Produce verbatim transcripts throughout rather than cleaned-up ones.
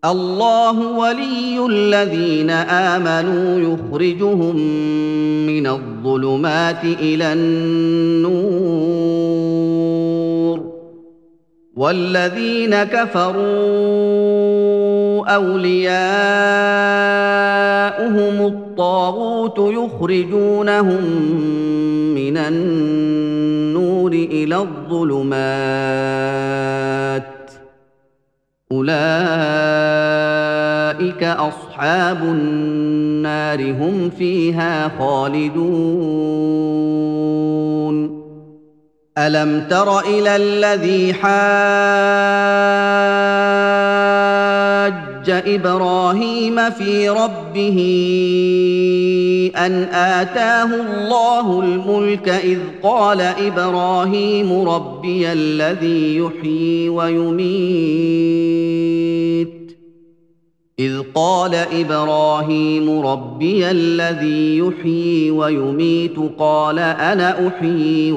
الله ولي الذين آمنوا يخرجهم من الظلمات إلى النور والذين كفروا أولياؤهم الطاغوت يخرجونهم من النور إلى الظلمات أولئك أصحاب النار هم فيها خالدون ألم تر إلى الذي حاج إبراهيم في ربه أن آتاه الله الملك إذ قال إبراهيم ربي الذي يحيي ويميت إذ قال إبراهيم ربي الذي يحيي ويميت قال أنا أحيي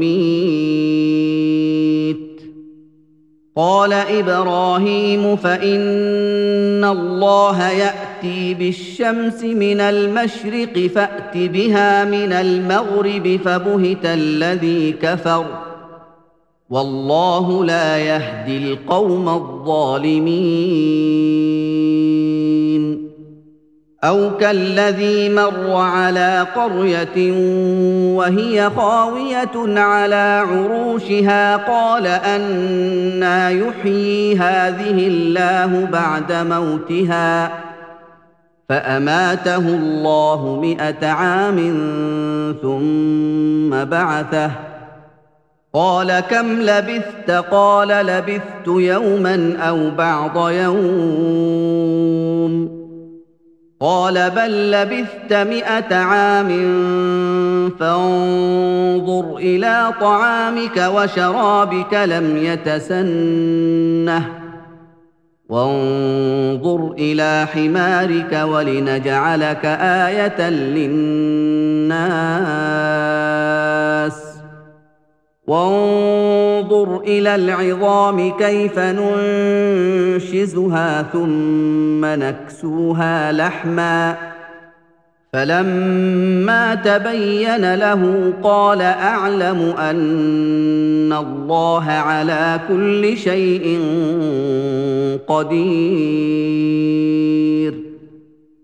وأميت قال إبراهيم فإن الله يأتي بالشمس من المشرق فأت بها من المغرب فبهت الذي كفر والله لا يهدي القوم الظالمين أو كالذي مر على قرية وهي خاوية على عروشها قال أنى يحيي هذه الله بعد موتها فأماته الله مئة عام ثم بعثه قال كم لبثت قال لبثت يوما أو بعض يوم قال بل لبثت مئة عام فانظر إلى طعامك وشرابك لم يتسنه وانظر إلى حمارك ولنجعلك آية للناس وانظر إلى العظام كيف ننشزها ثم نكسوها لحما فلما تبين له قال أعلم أن الله على كل شيء قدير